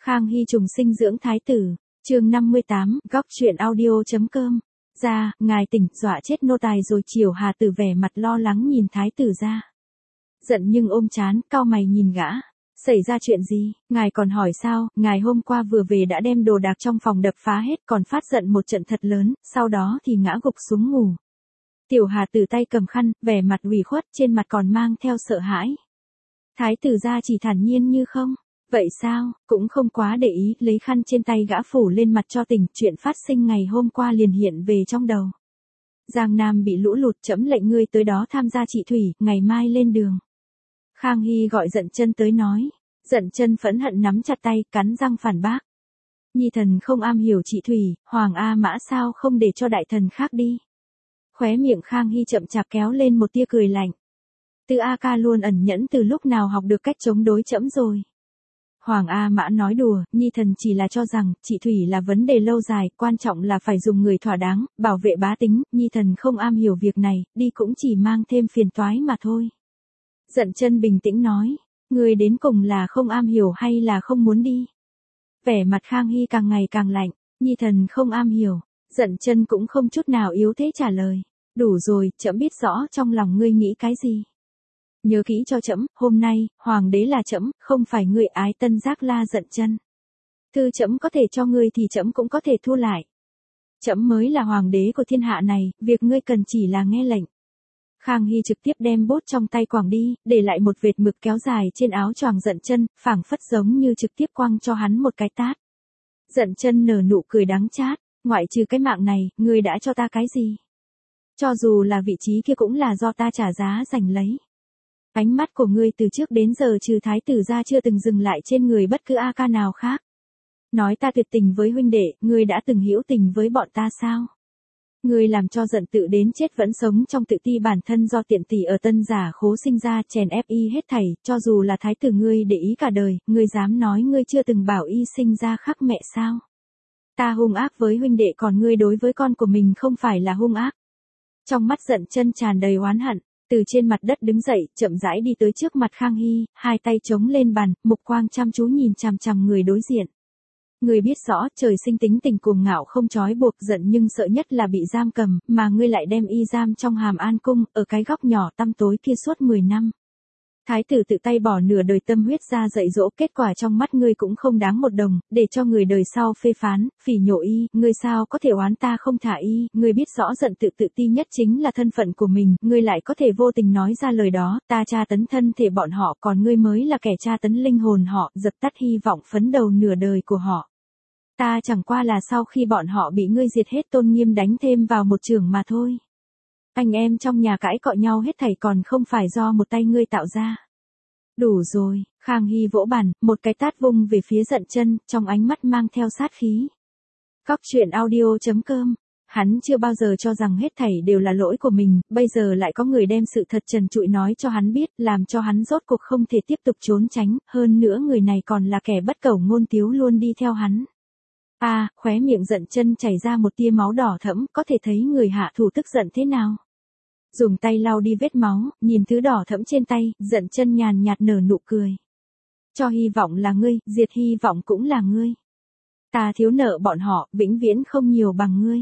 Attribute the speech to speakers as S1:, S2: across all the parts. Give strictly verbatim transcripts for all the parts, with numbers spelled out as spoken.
S1: Khang Hy trùng sinh dưỡng thái tử, chương năm mươi tám, góc truyện audio.com. Ra, ngài tỉnh, dọa chết nô tài rồi. Chiểu Hà Tử vẻ mặt lo lắng nhìn thái tử ra. Giận nhưng ôm chán, cau mày nhìn gã. Xảy ra chuyện gì, ngài còn hỏi sao, ngài hôm qua vừa về đã đem đồ đạc trong phòng đập phá hết, còn phát giận một trận thật lớn, sau đó thì ngã gục xuống ngủ. Tiểu Hà Tử tay cầm khăn, vẻ mặt ủy khuất, trên mặt còn mang theo sợ hãi. Thái tử ra chỉ thản nhiên như không. Vậy sao, cũng không quá để ý, lấy khăn trên tay gã phủ lên mặt cho tỉnh, chuyện phát sinh ngày hôm qua liền hiện về trong đầu. Giang Nam bị lũ lụt, trẫm lệnh ngươi tới đó tham gia trị thủy, ngày mai lên đường. Khang Hy gọi Dận Chân tới nói. Dận Chân phẫn hận nắm chặt tay, cắn răng phản bác. Nhi thần không am hiểu trị thủy, Hoàng A Mã sao không để cho đại thần khác đi. Khóe miệng Khang Hy chậm chạp kéo lên một tia cười lạnh. Tư A Ca luôn ẩn nhẫn từ lúc nào học được cách chống đối trẫm rồi. Hoàng A Mã nói đùa, Nhi thần chỉ là cho rằng, trị thủy là vấn đề lâu dài, quan trọng là phải dùng người thỏa đáng, bảo vệ bá tính, Nhi thần không am hiểu việc này, đi cũng chỉ mang thêm phiền toái mà thôi. Dận Chân bình tĩnh nói, người đến cùng là không am hiểu hay là không muốn đi. Vẻ mặt Khang Hy càng ngày càng lạnh, Nhi thần không am hiểu. Dận Chân cũng không chút nào yếu thế trả lời, đủ rồi, trẫm biết rõ trong lòng ngươi nghĩ cái gì. Nhớ kỹ cho trẫm, hôm nay, hoàng đế là trẫm, không phải ngươi. Ái Tân Giác la Dận Chân. Thư trẫm có thể cho ngươi thì trẫm cũng có thể thu lại. Trẫm mới là hoàng đế của thiên hạ này, việc ngươi cần chỉ là nghe lệnh. Khang Hy trực tiếp đem bốt trong tay quàng đi, để lại một vệt mực kéo dài trên áo choàng Dận Chân, phảng phất giống như trực tiếp quăng cho hắn một cái tát. Dận Chân nở nụ cười đắng chát, ngoại trừ cái mạng này, ngươi đã cho ta cái gì? Cho dù là vị trí kia cũng là do ta trả giá giành lấy. Ánh mắt của ngươi từ trước đến giờ trừ thái tử ra chưa từng dừng lại trên người bất cứ A Ca nào khác. Nói ta tuyệt tình với huynh đệ, ngươi đã từng hữu tình với bọn ta sao? Ngươi làm cho Dận tự đến chết vẫn sống trong tự ti bản thân do tiện tỷ ở Tân Giả Khố sinh ra, chèn ép y hết thảy, cho dù là thái tử ngươi để ý cả đời, ngươi dám nói ngươi chưa từng bảo y sinh ra khắc mẹ sao? Ta hung ác với huynh đệ còn ngươi đối với con của mình không phải là hung ác. Trong mắt Dận Chân tràn đầy oán hận. Từ trên mặt đất đứng dậy, chậm rãi đi tới trước mặt Khang Hy, hai tay chống lên bàn, mục quang chăm chú nhìn chằm chằm người đối diện. Người biết rõ, trời sinh tính tình cuồng ngạo không trói buộc, giận nhưng sợ nhất là bị giam cầm, mà ngươi lại đem y giam trong Hàm An cung, ở cái góc nhỏ tăm tối kia suốt mười năm. Thái tử tự tay bỏ nửa đời tâm huyết ra dạy dỗ, kết quả trong mắt ngươi cũng không đáng một đồng, để cho người đời sau phê phán, phỉ nhổ y, ngươi sao có thể oán ta không thả y, ngươi biết rõ Dận tự tự ti nhất chính là thân phận của mình, ngươi lại có thể vô tình nói ra lời đó, ta tra tấn thân thể bọn họ còn ngươi mới là kẻ tra tấn linh hồn họ, dập tắt hy vọng phấn đầu nửa đời của họ. Ta chẳng qua là sau khi bọn họ bị ngươi diệt hết tôn nghiêm đánh thêm vào một chưởng mà thôi. Anh em trong nhà cãi cọ nhau hết thảy còn không phải do một tay ngươi tạo ra. Đủ rồi, Khang Hy vỗ bàn, một cái tát vung về phía Dận Chân, trong ánh mắt mang theo sát khí. Góc truyện audio.com. Hắn chưa bao giờ cho rằng hết thảy đều là lỗi của mình, bây giờ lại có người đem sự thật trần trụi nói cho hắn biết, làm cho hắn rốt cuộc không thể tiếp tục trốn tránh, hơn nữa người này còn là kẻ bất cẩu ngôn tiếu luôn đi theo hắn. A, à, khóe miệng Dận Chân chảy ra một tia máu đỏ thẫm, có thể thấy người hạ thủ tức giận thế nào. Dùng tay lau đi vết máu, nhìn thứ đỏ thẫm trên tay, Dận Chân nhàn nhạt nở nụ cười. Cho hy vọng là ngươi, diệt hy vọng cũng là ngươi. Ta thiếu nợ bọn họ, vĩnh viễn không nhiều bằng ngươi.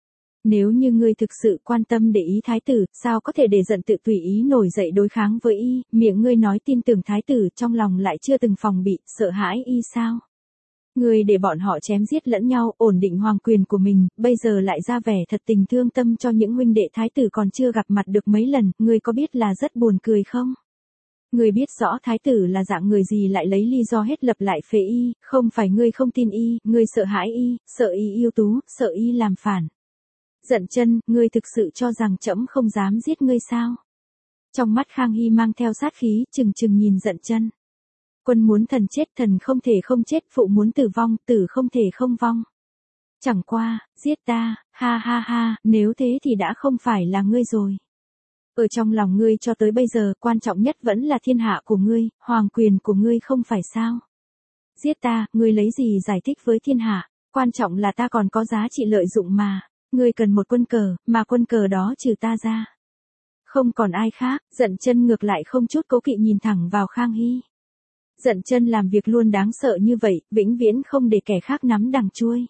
S1: Nếu như ngươi thực sự quan tâm để ý thái tử, sao có thể để Dận tự tùy ý nổi dậy đối kháng với y, miệng ngươi nói tin tưởng thái tử, trong lòng lại chưa từng phòng bị, sợ hãi y sao? Ngươi để bọn họ chém giết lẫn nhau, ổn định hoàng quyền của mình, bây giờ lại ra vẻ thật tình thương tâm cho những huynh đệ thái tử còn chưa gặp mặt được mấy lần, ngươi có biết là rất buồn cười không? Ngươi biết rõ thái tử là dạng người gì lại lấy lý do hết lập lại phế y, không phải ngươi không tin y, ngươi sợ hãi y, sợ y yêu tú, sợ y làm phản. Dận Chân, ngươi thực sự cho rằng trẫm không dám giết ngươi sao? Trong mắt Khang Hy mang theo sát khí, chừng chừng nhìn Dận Chân. Quân muốn thần chết, thần không thể không chết, phụ muốn tử vong, tử không thể không vong. Chẳng qua, giết ta, ha ha ha, nếu thế thì đã không phải là ngươi rồi. Ở trong lòng ngươi cho tới bây giờ, quan trọng nhất vẫn là thiên hạ của ngươi, hoàng quyền của ngươi không phải sao. Giết ta, ngươi lấy gì giải thích với thiên hạ, quan trọng là ta còn có giá trị lợi dụng mà, ngươi cần một quân cờ, mà quân cờ đó trừ ta ra. Không còn ai khác, Dận Chân ngược lại không chút cố kỵ nhìn thẳng vào Khang Hy. Giận chân làm việc luôn đáng sợ như vậy, vĩnh viễn không để kẻ khác nắm đằng chuôi.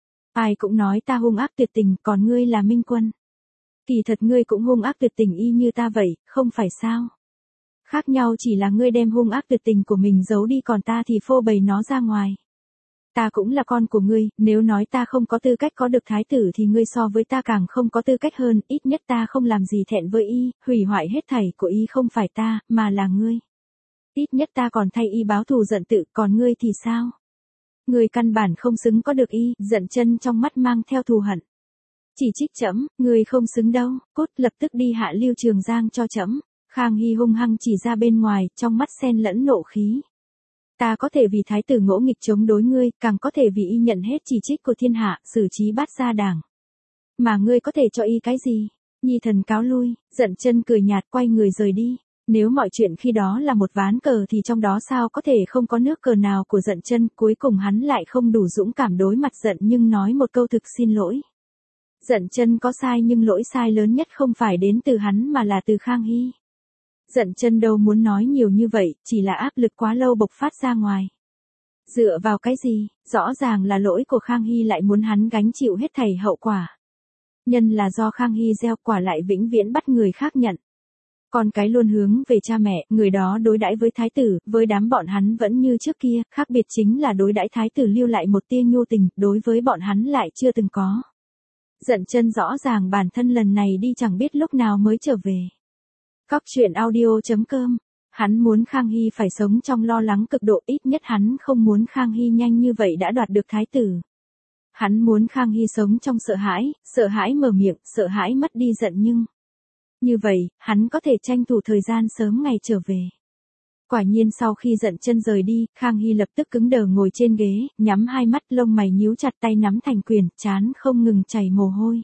S1: Ai cũng nói ta hung ác tuyệt tình, còn ngươi là Minh Quân. Kỳ thật ngươi cũng hung ác tuyệt tình y như ta vậy, không phải sao? Khác nhau chỉ là ngươi đem hung ác tuyệt tình của mình giấu đi, còn ta thì phô bày nó ra ngoài. Ta cũng là con của ngươi, nếu nói ta không có tư cách có được thái tử thì ngươi so với ta càng không có tư cách hơn, ít nhất ta không làm gì thẹn với y, hủy hoại hết thảy của y không phải ta, mà là ngươi. Ít nhất ta còn thay y báo thù giận tự, còn ngươi thì sao? Ngươi căn bản không xứng có được y, Giận chân trong mắt mang theo thù hận. Chỉ trích trẫm, ngươi không xứng đâu, cốt lập tức đi hạ Lưu Trường Giang cho trẫm. Khang Hy hung hăng chỉ ra bên ngoài, trong mắt xen lẫn nộ khí. Ta có thể vì thái tử ngỗ nghịch chống đối ngươi, càng có thể vì y nhận hết chỉ trích của thiên hạ, xử trí bát gia đảng. Mà ngươi có thể cho y cái gì? Nhi thần cáo lui, Giận chân cười nhạt quay người rời đi. Nếu mọi chuyện khi đó là một ván cờ thì trong đó sao có thể không có nước cờ nào của Giận chân, cuối cùng hắn lại không đủ dũng cảm đối mặt giận nhưng nói một câu thực xin lỗi. Giận chân có sai nhưng lỗi sai lớn nhất không phải đến từ hắn mà là từ Khang Hy. Giận chân đâu muốn nói nhiều như vậy, chỉ là áp lực quá lâu bộc phát ra ngoài. Dựa vào cái gì, rõ ràng là lỗi của Khang Hy lại muốn hắn gánh chịu hết thảy hậu quả. Nhân là do Khang Hy gieo quả lại vĩnh viễn bắt người khác nhận. Con cái luôn hướng về cha mẹ, người đó đối đãi với thái tử, với đám bọn hắn vẫn như trước kia, khác biệt chính là đối đãi thái tử lưu lại một tia nhu tình, đối với bọn hắn lại chưa từng có. Giận chân rõ ràng bản thân lần này đi chẳng biết lúc nào mới trở về. Góc truyện audio chấm com. Hắn muốn Khang Hy phải sống trong lo lắng cực độ, ít nhất hắn không muốn Khang Hy nhanh như vậy đã đoạt được thái tử. Hắn muốn Khang Hy sống trong sợ hãi, sợ hãi mở miệng, sợ hãi mất đi giận nhưng. Như vậy, hắn có thể tranh thủ thời gian sớm ngày trở về. Quả nhiên sau khi Giận chân rời đi, Khang Hy lập tức cứng đờ ngồi trên ghế, nhắm hai mắt lông mày nhíu chặt tay nắm thành quyền, trán không ngừng chảy mồ hôi.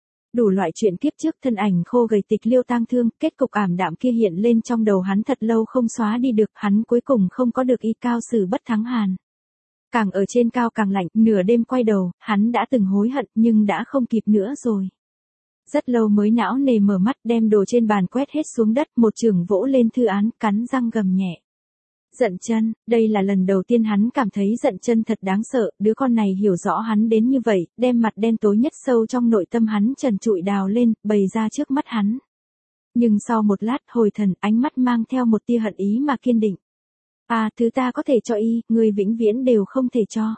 S1: Đủ loại chuyện kiếp trước thân ảnh khô gầy tịch liêu tang thương, kết cục ảm đạm kia hiện lên trong đầu hắn thật lâu không xóa đi được, hắn cuối cùng không có được y cao sử bất thắng hàn. Càng ở trên cao càng lạnh, nửa đêm quay đầu, hắn đã từng hối hận nhưng đã không kịp nữa rồi. Rất lâu mới não nề mở mắt đem đồ trên bàn quét hết xuống đất, một chưởng vỗ lên thư án, cắn răng gầm nhẹ. Giận chân, đây là lần đầu tiên hắn cảm thấy Giận chân thật đáng sợ, đứa con này hiểu rõ hắn đến như vậy, đem mặt đen tối nhất sâu trong nội tâm hắn trần trụi đào lên, bày ra trước mắt hắn. Nhưng sau một lát hồi thần, ánh mắt mang theo một tia hận ý mà kiên định. À, thứ ta có thể cho y, người vĩnh viễn đều không thể cho.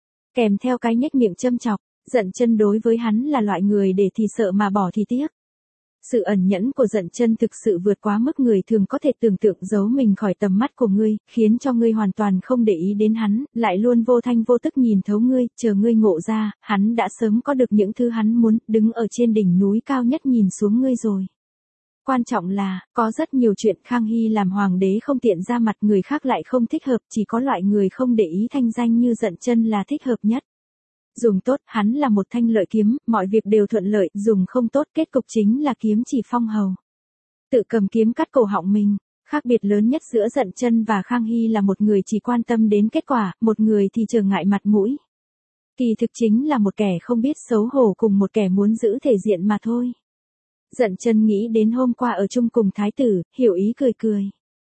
S1: Kèm theo cái nhếch miệng châm chọc, Giận chân đối với hắn là loại người để thì sợ mà bỏ thì tiếc. Sự ẩn nhẫn của Giận chân thực sự vượt quá mức người thường có thể tưởng tượng, giấu mình khỏi tầm mắt của ngươi, khiến cho ngươi hoàn toàn không để ý đến hắn, lại luôn vô thanh vô tức nhìn thấu ngươi, chờ ngươi ngộ ra, hắn đã sớm có được những thứ hắn muốn, đứng ở trên đỉnh núi cao nhất nhìn xuống ngươi rồi. Quan trọng là, có rất nhiều chuyện Khang Hy làm hoàng đế không tiện ra mặt, người khác lại không thích hợp, chỉ có loại người không để ý thanh danh như Giận chân là thích hợp nhất. Dùng tốt, hắn là một thanh lợi kiếm, mọi việc đều thuận lợi, dùng không tốt, kết cục chính là kiếm chỉ phong hầu. Tự cầm kiếm cắt cổ họng mình. Khác biệt lớn nhất giữa Giận chân và Khang Hy là một người chỉ quan tâm đến kết quả, một người thì trở ngại mặt mũi. Kỳ thực chính là một kẻ không biết xấu hổ cùng một kẻ muốn giữ thể diện mà thôi. Giận chân nghĩ đến hôm qua ở chung cùng thái tử, hiểu ý cười cười.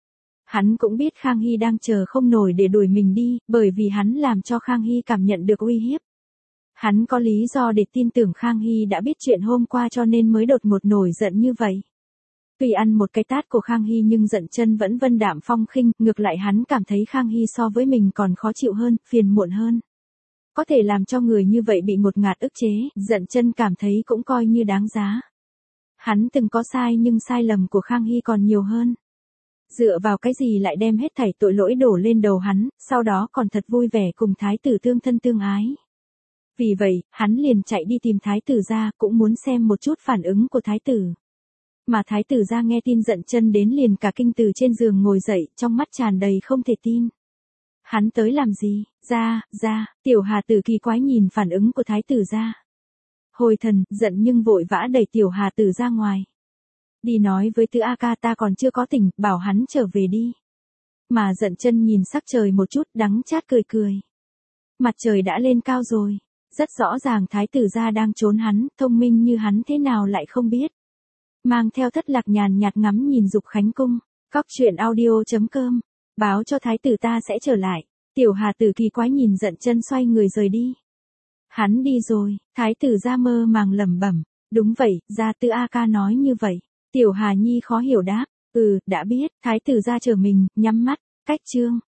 S1: Hắn cũng biết Khang Hy đang chờ không nổi để đuổi mình đi, bởi vì hắn làm cho Khang Hy cảm nhận được uy hiếp. Hắn có lý do để tin tưởng Khang Hy đã biết chuyện hôm qua cho nên mới đột ngột nổi giận như vậy. Tuy ăn một cái tát của Khang Hy nhưng Giận chân vẫn vân đạm phong khinh, ngược lại hắn cảm thấy Khang Hy so với mình còn khó chịu hơn, phiền muộn hơn. Có thể làm cho người như vậy bị một ngạt ức chế, Giận chân cảm thấy cũng coi như đáng giá. Hắn từng có sai nhưng sai lầm của Khang Hy còn nhiều hơn. Dựa vào cái gì lại đem hết thảy tội lỗi đổ lên đầu hắn, sau đó còn thật vui vẻ cùng thái tử tương thân tương ái. Vì vậy, hắn liền chạy đi tìm thái tử gia, cũng muốn xem một chút phản ứng của thái tử. Mà thái tử gia nghe tin Giận chân đến liền cả kinh từ trên giường ngồi dậy, trong mắt tràn đầy không thể tin. Hắn tới làm gì? Gia, gia, tiểu hà tử kỳ quái nhìn phản ứng của thái tử gia. Hồi thần, giận nhưng vội vã đẩy tiểu hà tử ra ngoài. Đi nói với Tư A ca ta còn chưa có tỉnh, bảo hắn trở về đi. Mà Giận chân nhìn sắc trời một chút, đắng chát cười cười. Mặt trời đã lên cao rồi. Rất rõ ràng thái tử gia đang trốn hắn, thông minh như hắn thế nào lại không biết. Mang theo thất lạc nhàn nhạt ngắm nhìn Dục Khánh cung. Góc truyện audio chấm com báo cho thái tử ta sẽ trở lại. Tiểu Hà Tử kỳ quái nhìn Dận Chân xoay người rời đi. Hắn đi rồi, thái tử gia mơ màng lẩm bẩm, đúng vậy, gia tư A ca nói như vậy. Tiểu Hà Nhi khó hiểu đáp, ừ, đã biết, thái tử gia trở mình, nhắm mắt, cách chương.